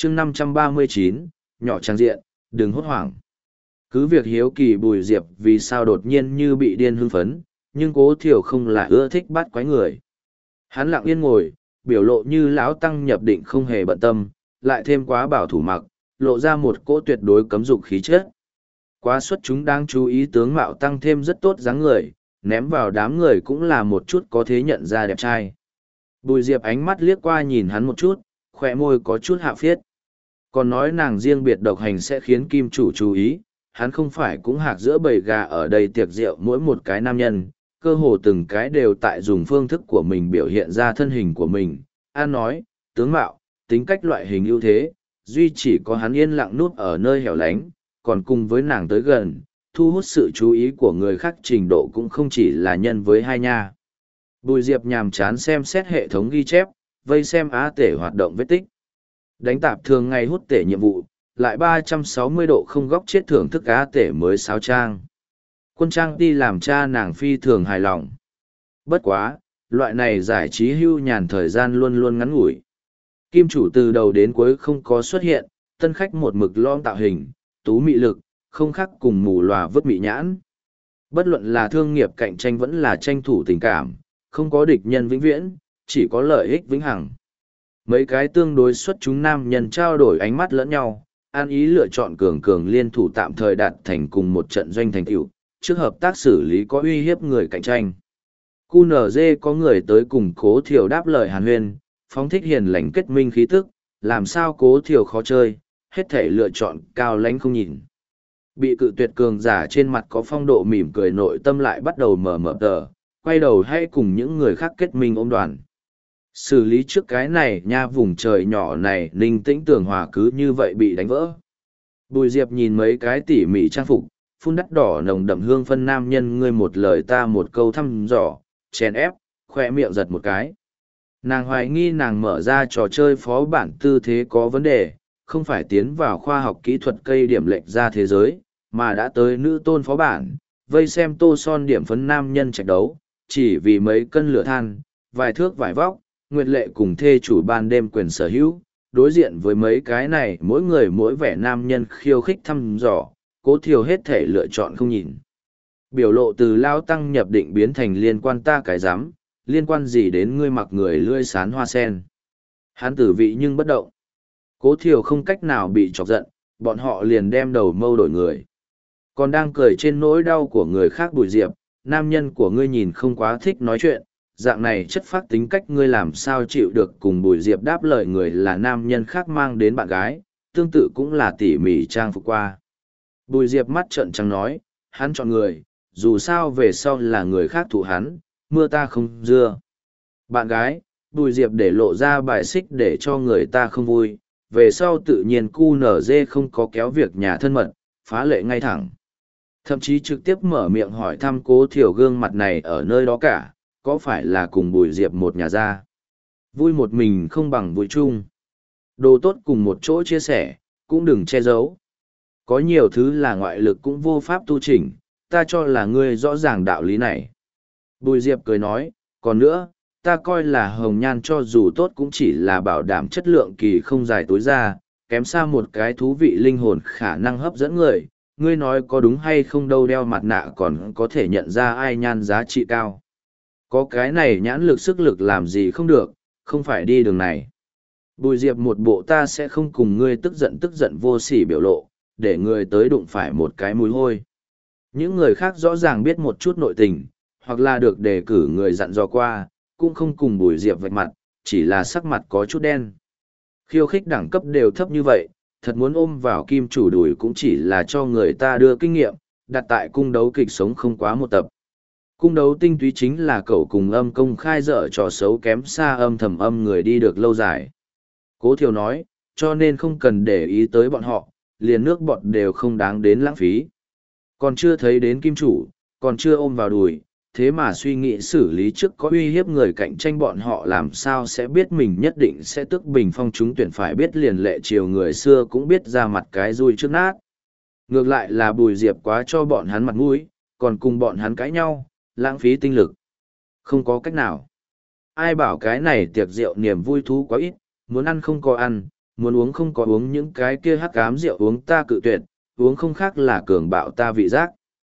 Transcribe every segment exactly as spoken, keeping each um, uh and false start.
chương năm trăm ba mươi chín, nhỏ trang diện, đừng hốt hoảng. Cứ việc hiếu kỳ Bùi Diệp vì sao đột nhiên như bị điên hưng phấn, nhưng Cố Thiều không là ưa thích bắt quái người. Hắn lặng yên ngồi, biểu lộ như lão tăng nhập định không hề bận tâm, lại thêm quá bảo thủ mặc, lộ ra một cỗ tuyệt đối cấm dục khí chất. Quá xuất chúng đang chú ý tướng mạo tăng thêm rất tốt dáng người, ném vào đám người cũng là một chút có thế nhận ra đẹp trai. Bùi Diệp ánh mắt liếc qua nhìn hắn một chút, khỏe môi có chút hạ phiết. Còn nói nàng riêng biệt độc hành sẽ khiến kim chủ chú ý, hắn không phải cũng hạc giữa bầy gà ở đây tiệc rượu mỗi một cái nam nhân, cơ hồ từng cái đều tại dùng phương thức của mình biểu hiện ra thân hình của mình. An nói, tướng mạo, tính cách loại hình ưu thế, duy chỉ có hắn yên lặng nút ở nơi hẻo lánh, còn cùng với nàng tới gần, thu hút sự chú ý của người khác trình độ cũng không chỉ là nhân với hai nha. Bùi Diệp nhàm chán xem xét hệ thống ghi chép, vây xem á tể hoạt động vết tích. Đánh tạp thường ngày hút tể nhiệm vụ, lại ba trăm sáu mươi độ không góc chết thưởng thức á tể mới sáo trang. Quân trang đi làm cha nàng phi thường hài lòng. Bất quá, loại này giải trí hưu nhàn thời gian luôn luôn ngắn ngủi. Kim chủ từ đầu đến cuối không có xuất hiện, tân khách một mực lom tạo hình, tú mị lực, không khác cùng mù lòa vứt mị nhãn. Bất luận là thương nghiệp cạnh tranh vẫn là tranh thủ tình cảm, không có địch nhân vĩnh viễn, chỉ có lợi ích vĩnh hằng. Mấy cái tương đối xuất chúng nam nhân trao đổi ánh mắt lẫn nhau, an ý lựa chọn cường cường liên thủ tạm thời đạt thành cùng một trận doanh thành tựu, trước hợp tác xử lý có uy hiếp người cạnh tranh. quy en giê có người tới cùng Cố Thiều đáp lời hàn huyên, phóng thích hiền lành kết minh khí tức, làm sao Cố Thiều khó chơi, hết thể lựa chọn cao lãnh không nhìn. Bị cự tuyệt cường giả trên mặt có phong độ mỉm cười, nội tâm lại bắt đầu mở mở tờ, quay đầu hay cùng những người khác kết minh ôm đoàn. Xử lý trước cái này nha, vùng trời nhỏ này ninh tĩnh tường hòa cứ như vậy bị đánh vỡ. Bùi Diệp nhìn mấy cái tỉ mỉ trang phục, phun đắt đỏ nồng đậm hương phân nam nhân, ngươi một lời ta một câu thăm dò, chèn ép, khoe miệng giật một cái. Nàng hoài nghi nàng mở ra trò chơi phó bản tư thế có vấn đề, không phải tiến vào khoa học kỹ thuật cây điểm lệch ra thế giới, mà đã tới nữ tôn phó bản, vây xem tô son điểm phấn nam nhân trạch đấu, chỉ vì mấy cân lửa than, vài thước vải vóc, nguyệt lệ cùng thê chủ ban đêm quyền sở hữu, đối diện với mấy cái này mỗi người mỗi vẻ nam nhân khiêu khích thăm dò, Cố Thiều hết thể lựa chọn không nhìn. Biểu lộ từ lao tăng nhập định biến thành liên quan ta cái dám, liên quan gì đến ngươi mặc người lươi sán hoa sen. Hắn tử vị nhưng bất động. Cố Thiều không cách nào bị chọc giận, bọn họ liền đem đầu mâu đổi người. Còn đang cười trên nỗi đau của người khác Bùi Diệp, nam nhân của ngươi nhìn không quá thích nói chuyện, dạng này chất phác tính cách ngươi làm sao chịu được. Cùng Bùi Diệp đáp lời người là nam nhân khác mang đến bạn gái, tương tự cũng là tỉ mỉ trang phục qua. Bùi Diệp mắt trợn trắng nói, hắn chọn người, dù sao về sau là người khác thụ hắn, mưa ta không dưa. Bạn gái, Bùi Diệp để lộ ra bài xích để cho người ta không vui, về sau tự nhiên quy en giê không có kéo việc nhà thân mật, phá lệ ngay thẳng. Thậm chí trực tiếp mở miệng hỏi thăm Cố Thiều gương mặt này ở nơi đó cả, có phải là cùng Bùi Diệp một nhà ra. Vui một mình không bằng vui chung. Đồ tốt cùng một chỗ chia sẻ, cũng đừng che giấu. Có nhiều thứ là ngoại lực cũng vô pháp tu chỉnh, ta cho là ngươi rõ ràng đạo lý này. Bùi Diệp cười nói, còn nữa, ta coi là hồng nhan cho dù tốt cũng chỉ là bảo đảm chất lượng kỳ không dài tối ra, kém xa một cái thú vị linh hồn khả năng hấp dẫn người. Ngươi nói có đúng hay không đâu, đeo mặt nạ còn có thể nhận ra ai nhan giá trị cao. Có cái này nhãn lực sức lực làm gì không được, không phải đi đường này. Bùi Diệp một bộ ta sẽ không cùng ngươi tức giận tức giận vô sỉ biểu lộ, để người tới đụng phải một cái mùi hôi. Những người khác rõ ràng biết một chút nội tình, hoặc là được đề cử người dặn dò qua, cũng không cùng Bùi Diệp vạch mặt, chỉ là sắc mặt có chút đen. Khiêu khích đẳng cấp đều thấp như vậy, thật muốn ôm vào kim chủ đùi cũng chỉ là cho người ta đưa kinh nghiệm, đặt tại cung đấu kịch sống không quá một tập. Cung đấu tinh túy chính là cậu cùng âm công khai dở trò xấu kém xa âm thầm âm người đi được lâu dài. Cố Thiều nói, cho nên không cần để ý tới bọn họ, liền nước bọt đều không đáng đến lãng phí. Còn chưa thấy đến kim chủ, còn chưa ôm vào đùi, thế mà suy nghĩ xử lý trước có uy hiếp người cạnh tranh, bọn họ làm sao sẽ biết mình nhất định sẽ tức bình phong chúng tuyển, phải biết liền lệ chiều người xưa cũng biết ra mặt cái rui trước nát. Ngược lại là Bùi Diệp quá cho bọn hắn mặt mũi, còn cùng bọn hắn cãi nhau, lãng phí tinh lực. Không có cách nào. Ai bảo cái này tiệc rượu niềm vui thú quá ít, muốn ăn không có ăn, muốn uống không có uống những cái kia hắc ám rượu uống ta cự tuyệt, uống không khác là cường bạo ta vị giác.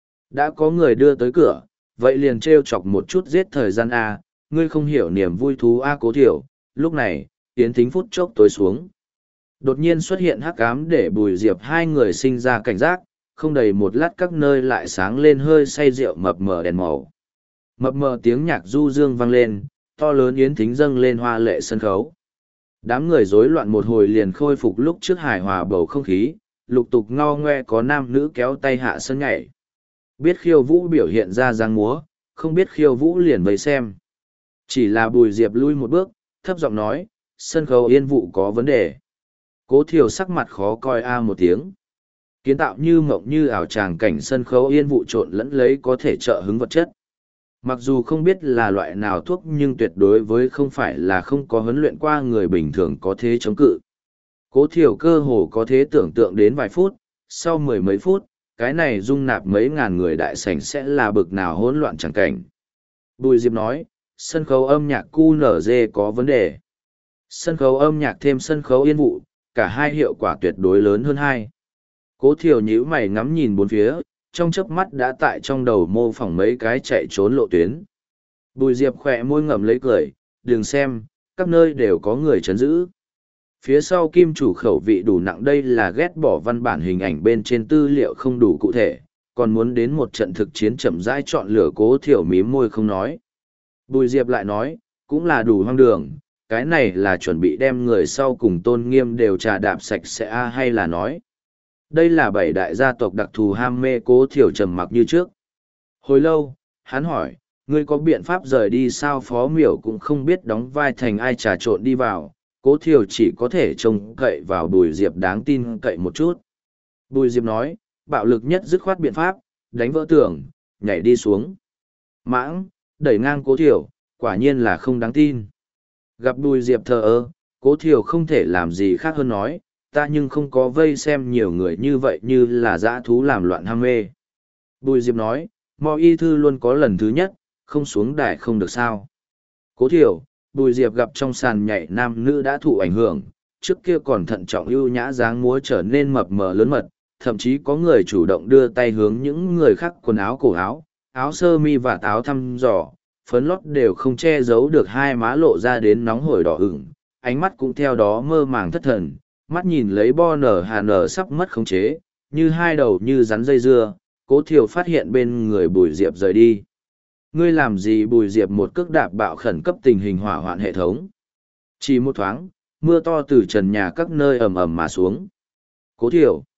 Đã có người đưa tới cửa, vậy liền trêu chọc một chút giết thời gian A, ngươi không hiểu niềm vui thú A Cố Thiểu. Lúc này, Yến Thính phút chốc tối xuống. Đột nhiên xuất hiện hắc ám để Bùi Diệp hai người sinh ra cảnh giác, không đầy một lát các nơi lại sáng lên hơi say rượu mập mờ đèn màu. Mập mờ tiếng nhạc du dương vang lên, to lớn Yến Thính dâng lên hoa lệ sân khấu. Đám người rối loạn một hồi liền khôi phục lúc trước hài hòa bầu không khí, lục tục ngao ngoe có nam nữ kéo tay hạ sân nhảy. Biết khiêu vũ biểu hiện ra giang múa, không biết khiêu vũ liền vây xem. Chỉ là Bùi Diệp lui một bước, thấp giọng nói, sân khấu yên vụ có vấn đề. Cố Thiều sắc mặt khó coi a một tiếng. Kiến tạo như mộng như ảo tràng cảnh sân khấu yên vụ trộn lẫn lấy có thể trợ hứng vật chất. Mặc dù không biết là loại nào thuốc nhưng tuyệt đối với không phải là không có huấn luyện qua người bình thường có thế chống cự. Cố Thiều cơ hồ có thế tưởng tượng đến vài phút, sau mười mấy phút, cái này dung nạp mấy ngàn người đại sảnh sẽ là bực nào hỗn loạn chẳng cảnh. Bùi Diệp nói, sân khấu âm nhạc quy en giê có vấn đề. Sân khấu âm nhạc thêm sân khấu yên vụ, cả hai hiệu quả tuyệt đối lớn hơn hai. Cố Thiều nhíu mày ngắm nhìn bốn phía, trong chớp mắt đã tại trong đầu mô phỏng mấy cái chạy trốn lộ tuyến. Bùi Diệp khỏe môi ngậm lấy cười, đừng xem, các nơi đều có người chấn giữ. Phía sau kim chủ khẩu vị đủ nặng đây là ghét bỏ văn bản hình ảnh bên trên tư liệu không đủ cụ thể, còn muốn đến một trận thực chiến chậm rãi chọn lựa. Cố Thiểu mím môi không nói. Bùi Diệp lại nói, cũng là đủ hoang đường, cái này là chuẩn bị đem người sau cùng Tôn Nghiêm đều trà đạp sạch sẽ a hay là nói. Đây là bảy đại gia tộc đặc thù ham mê. Cố Thiểu trầm mặc như trước. Hồi lâu, hắn hỏi, ngươi có biện pháp rời đi sao? Phó Miểu cũng không biết đóng vai thành ai trà trộn đi vào. Cố Thiều chỉ có thể trông cậy vào Bùi Diệp đáng tin cậy một chút. Bùi Diệp nói, bạo lực nhất dứt khoát biện pháp, đánh vỡ tường, nhảy đi xuống. Mãng, đẩy ngang Cố Thiều, quả nhiên là không đáng tin. Gặp Bùi Diệp thờ ơ, Cố Thiều không thể làm gì khác hơn nói, ta nhưng không có vây xem nhiều người như vậy như là dã thú làm loạn ham mê. Bùi Diệp nói, Mò Y Thư luôn có lần thứ nhất, không xuống đài không được sao. Cố Thiều, Bùi Diệp gặp trong sàn nhảy nam nữ đã thụ ảnh hưởng, trước kia còn thận trọng ưu nhã dáng múa trở nên mập mờ lớn mật, thậm chí có người chủ động đưa tay hướng những người khác quần áo cổ áo, áo sơ mi và áo thăm dò, phấn lót đều không che giấu được hai má lộ ra đến nóng hổi đỏ ửng, ánh mắt cũng theo đó mơ màng thất thần, mắt nhìn lấy bo nở hà nở sắp mất khống chế, như hai đầu như rắn dây dưa. Cố Thiều phát hiện bên người Bùi Diệp rời đi. Ngươi làm gì? Bùi Diệp một cước đạp bạo khẩn cấp tình hình hỏa hoạn hệ thống. Chỉ một thoáng, mưa to từ trần nhà các nơi ầm ầm mà xuống. Cố Thiều,